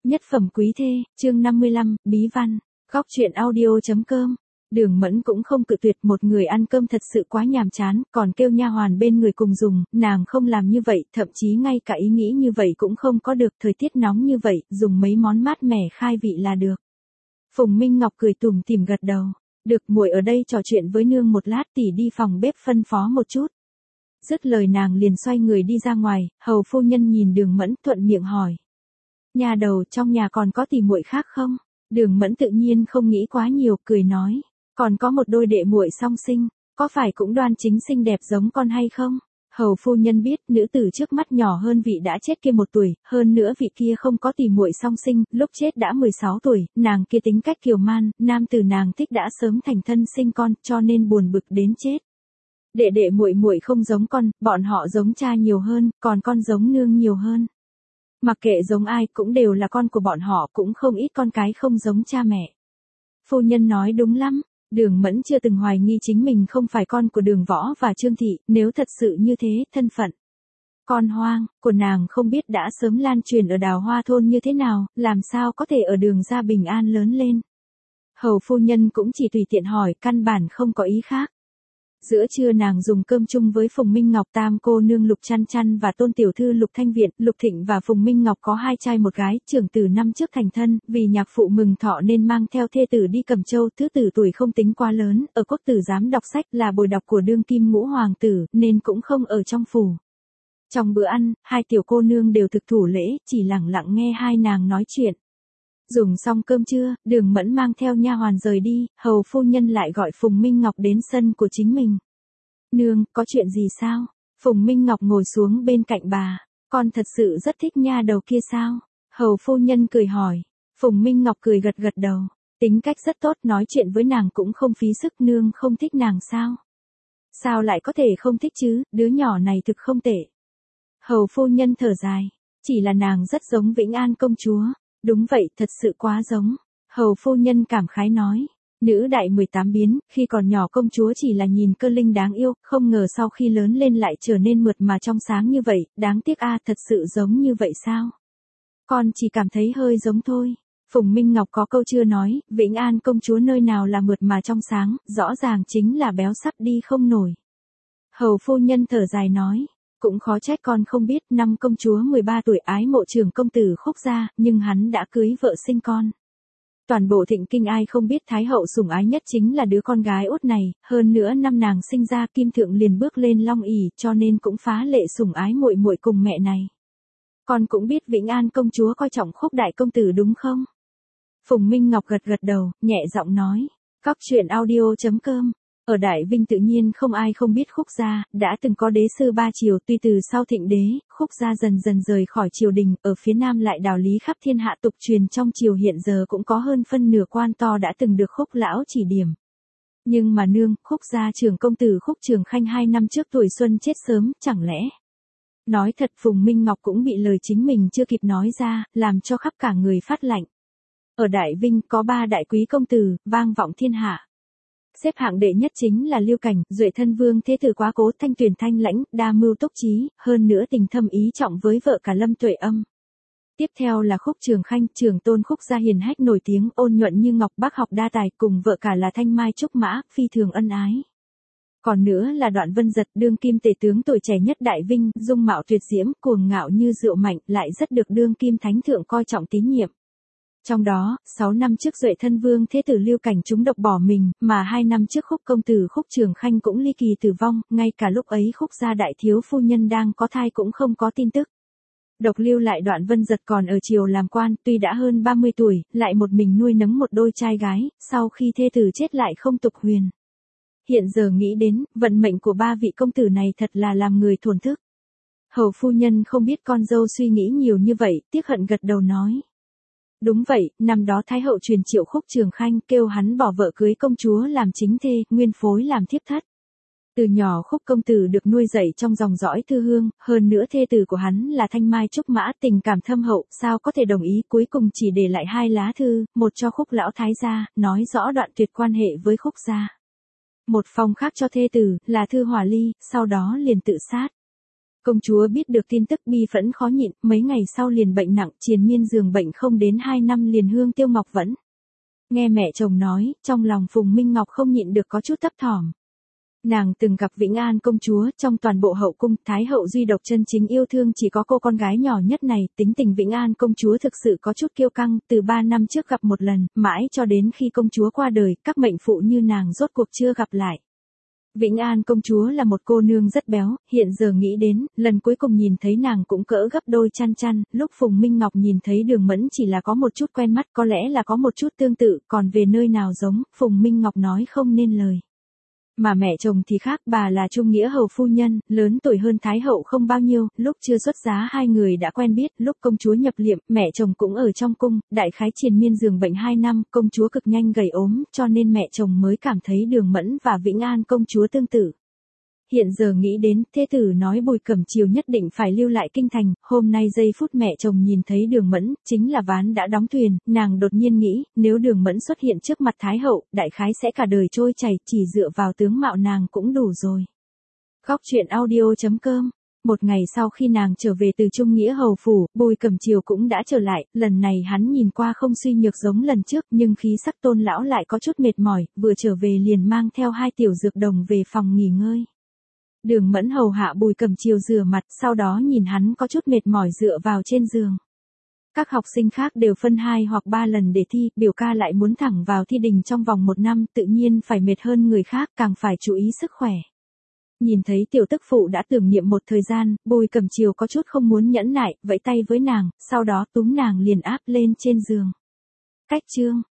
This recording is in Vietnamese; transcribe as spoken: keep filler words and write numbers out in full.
Nhất phẩm quý thê, chương năm mươi lăm, bí văn, góc truyện audio.com. Đường Mẫn cũng không cự tuyệt, một người ăn cơm thật sự quá nhàm chán, còn kêu nha hoàn bên người cùng dùng, nàng không làm như vậy, thậm chí ngay cả ý nghĩ như vậy cũng không có được, thời tiết nóng như vậy, dùng mấy món mát mẻ khai vị là được. Phùng Minh Ngọc cười tủm tỉm gật đầu, được, muội ở đây trò chuyện với nương một lát, tỷ đi phòng bếp phân phó một chút. Dứt lời nàng liền xoay người đi ra ngoài, hầu phu nhân nhìn Đường Mẫn thuận miệng hỏi. Nhà đầu, trong nhà còn có tỷ muội khác không? Đường Mẫn tự nhiên không nghĩ quá nhiều, cười nói, còn có một đôi đệ muội song sinh, có phải cũng đoan chính xinh đẹp giống con hay không? Hầu phu nhân biết, nữ tử trước mắt nhỏ hơn vị đã chết kia một tuổi, hơn nữa vị kia không có tỷ muội song sinh, lúc chết đã mười sáu tuổi, nàng kia tính cách kiều man, nam tử nàng thích đã sớm thành thân sinh con, cho nên buồn bực đến chết. Đệ đệ muội muội không giống con, bọn họ giống cha nhiều hơn, còn con giống nương nhiều hơn. Mặc kệ giống ai cũng đều là con của bọn họ, cũng không ít con cái không giống cha mẹ. Phu nhân nói đúng lắm, Đường Mẫn chưa từng hoài nghi chính mình không phải con của Đường Võ và Trương Thị, nếu thật sự như thế, thân phận con hoang của nàng không biết đã sớm lan truyền ở Đào Hoa thôn như thế nào, làm sao có thể ở Đường gia bình an lớn lên. Hầu phu nhân cũng chỉ tùy tiện hỏi, căn bản không có ý khác. Giữa trưa nàng dùng cơm chung với Phùng Minh Ngọc, tam cô nương Lục Chăn Chăn và tôn tiểu thư Lục Thanh Viện. Lục Thịnh và Phùng Minh Ngọc có hai trai một gái, trưởng tử năm trước thành thân, vì nhạc phụ mừng thọ nên mang theo thê tử đi Cẩm Châu, thứ tử tuổi không tính quá lớn, ở quốc tử giám đọc sách, là bồi đọc của đương kim ngũ hoàng tử, nên cũng không ở trong phủ. Trong bữa ăn, hai tiểu cô nương đều thực thủ lễ, chỉ lặng lặng nghe hai nàng nói chuyện. Dùng xong cơm trưa, Đường Mẫn mang theo nha hoàn rời đi, hầu phu nhân lại gọi Phùng Minh Ngọc đến sân của chính mình. Nương, có chuyện gì sao? Phùng Minh Ngọc ngồi xuống bên cạnh bà, con thật sự rất thích nha đầu kia sao? Hầu phu nhân cười hỏi, Phùng Minh Ngọc cười gật gật đầu, tính cách rất tốt, nói chuyện với nàng cũng không phí sức. Nương không thích nàng sao? Sao lại có thể không thích chứ, đứa nhỏ này thực không tệ. Hầu phu nhân thở dài, chỉ là nàng rất giống Vĩnh An công chúa. Đúng vậy, thật sự quá giống. Hầu phu nhân cảm khái nói. Nữ đại mười tám biến, khi còn nhỏ công chúa chỉ là nhìn cơ linh đáng yêu, không ngờ sau khi lớn lên lại trở nên mượt mà trong sáng như vậy, đáng tiếc a, thật sự giống như vậy sao? Con chỉ cảm thấy hơi giống thôi. Phùng Minh Ngọc có câu chưa nói, Vĩnh An công chúa nơi nào là mượt mà trong sáng, rõ ràng chính là béo sắp đi không nổi. Hầu phu nhân thở dài nói. Cũng khó trách con không biết, năm công chúa mười ba tuổi ái mộ trưởng công tử Khúc gia, nhưng hắn đã cưới vợ sinh con. Toàn bộ Thịnh Kinh ai không biết Thái hậu sủng ái nhất chính là đứa con gái út này, hơn nữa năm nàng sinh ra Kim Thượng liền bước lên long ỷ, cho nên cũng phá lệ sủng ái muội muội cùng mẹ này. Con cũng biết Vĩnh An công chúa coi trọng Khúc đại công tử đúng không? Phùng Minh Ngọc gật gật đầu, nhẹ giọng nói. Góc truyện audio.com. Ở Đại Vinh tự nhiên không ai không biết Khúc gia, đã từng có đế sư ba triều, tuy từ sau Thịnh đế, Khúc gia dần dần rời khỏi triều đình, ở phía nam lại đào lý khắp thiên hạ, tục truyền trong triều hiện giờ cũng có hơn phân nửa quan to đã từng được Khúc lão chỉ điểm. Nhưng mà nương, Khúc gia trưởng công tử Khúc Trường Khanh hai năm trước tuổi xuân chết sớm, chẳng lẽ? Nói thật, Phùng Minh Ngọc cũng bị lời chính mình chưa kịp nói ra, làm cho khắp cả người phát lạnh. Ở Đại Vinh có ba đại quý công tử, vang vọng thiên hạ. Xếp hạng đệ nhất chính là Liêu Cảnh, Duệ thân vương thế tử Quá Cố, thanh tuyển thanh lãnh, đa mưu túc trí, hơn nữa tình thâm ý trọng với vợ cả Lâm Tuệ Âm. Tiếp theo là Khúc Trường Khanh, trưởng tôn Khúc gia hiền hách nổi tiếng, ôn nhuận như ngọc, bác học đa tài, cùng vợ cả là Thanh Mai Trúc Mã, phi thường ân ái. Còn nữa là Đoạn Vân Giật, đương kim tể tướng tuổi trẻ nhất Đại Vinh, dung mạo tuyệt diễm, cuồng ngạo như rượu mạnh, lại rất được đương kim thánh thượng coi trọng tín nhiệm. Trong đó, sáu năm trước Duệ thân vương thế tử Liêu Cảnh trúng độc bỏ mình, mà hai năm trước Khúc công tử Khúc Trường Khanh cũng ly kỳ tử vong, ngay cả lúc ấy Khúc gia đại thiếu phu nhân đang có thai cũng không có tin tức. Độc lưu lại Đoạn Vân Giật còn ở triều làm quan, tuy đã hơn ba mươi tuổi, lại một mình nuôi nấng một đôi trai gái, sau khi thê tử chết lại không tục huyền. Hiện giờ nghĩ đến, vận mệnh của ba vị công tử này thật là làm người thổn thức. Hầu phu nhân không biết con dâu suy nghĩ nhiều như vậy, tiếc hận gật đầu nói. Đúng vậy, năm đó Thái hậu truyền triệu Khúc Trường Khanh, kêu hắn bỏ vợ cưới công chúa làm chính thê, nguyên phối làm thiếp thất. Từ nhỏ Khúc công tử được nuôi dạy trong dòng dõi thư hương, hơn nữa thê tử của hắn là Thanh Mai Trúc Mã, tình cảm thâm hậu, sao có thể đồng ý, cuối cùng chỉ để lại hai lá thư, một cho Khúc lão thái gia, nói rõ đoạn tuyệt quan hệ với Khúc gia. Một phong khác cho thê tử, là thư hỏa ly, sau đó liền tự sát. Công chúa biết được tin tức bi phẫn khó nhịn, mấy ngày sau liền bệnh nặng, triền miên giường bệnh không đến hai năm liền hương tiêu ngọc vẫn. Nghe mẹ chồng nói, trong lòng Phùng Minh Ngọc không nhịn được có chút thấp thỏm. Nàng từng gặp Vĩnh An công chúa, trong toàn bộ hậu cung, Thái hậu duy độc chân chính yêu thương chỉ có cô con gái nhỏ nhất này, tính tình Vĩnh An công chúa thực sự có chút kiêu căng, từ ba năm trước gặp một lần, mãi cho đến khi công chúa qua đời, các mệnh phụ như nàng rốt cuộc chưa gặp lại. Vĩnh An công chúa là một cô nương rất béo, hiện giờ nghĩ đến, lần cuối cùng nhìn thấy nàng cũng cỡ gấp đôi chăn chăn, lúc Phùng Minh Ngọc nhìn thấy Đường Mẫn chỉ là có một chút quen mắt, có lẽ là có một chút tương tự, còn về nơi nào giống, Phùng Minh Ngọc nói không nên lời. Mà mẹ chồng thì khác, bà là Trung Nghĩa hầu phu nhân, lớn tuổi hơn Thái hậu không bao nhiêu, lúc chưa xuất giá hai người đã quen biết, lúc công chúa nhập liệm, mẹ chồng cũng ở trong cung, đại khái triền miên giường bệnh hai năm, công chúa cực nhanh gầy ốm, cho nên mẹ chồng mới cảm thấy Đường Mẫn và Vĩnh An công chúa tương tự. Hiện giờ nghĩ đến, thê tử nói Bùi Cẩm Chiều nhất định phải lưu lại kinh thành, hôm nay giây phút mẹ chồng nhìn thấy Đường Mẫn, chính là ván đã đóng thuyền, nàng đột nhiên nghĩ, nếu Đường Mẫn xuất hiện trước mặt Thái hậu, đại khái sẽ cả đời trôi chảy, chỉ dựa vào tướng mạo nàng cũng đủ rồi. Góc truyện audio chấm com. Một ngày sau khi nàng trở về từ Trung Nghĩa hầu phủ, Bùi Cẩm Chiều cũng đã trở lại, lần này hắn nhìn qua không suy nhược giống lần trước, nhưng khí sắc Tôn lão lại có chút mệt mỏi, vừa trở về liền mang theo hai tiểu dược đồng về phòng nghỉ ngơi. Đường Mẫn hầu hạ Bùi Cẩm Chiều rửa mặt, sau đó nhìn hắn có chút mệt mỏi dựa vào trên giường. Các học sinh khác đều phân hai hoặc ba lần để thi, biểu ca lại muốn thẳng vào thi đình trong vòng một năm, tự nhiên phải mệt hơn người khác, càng phải chú ý sức khỏe. Nhìn thấy tiểu tức phụ đã tưởng niệm một thời gian, Bùi Cẩm Chiều có chút không muốn nhẫn nại, vẫy tay với nàng, sau đó túm nàng liền áp lên trên giường. Cách chương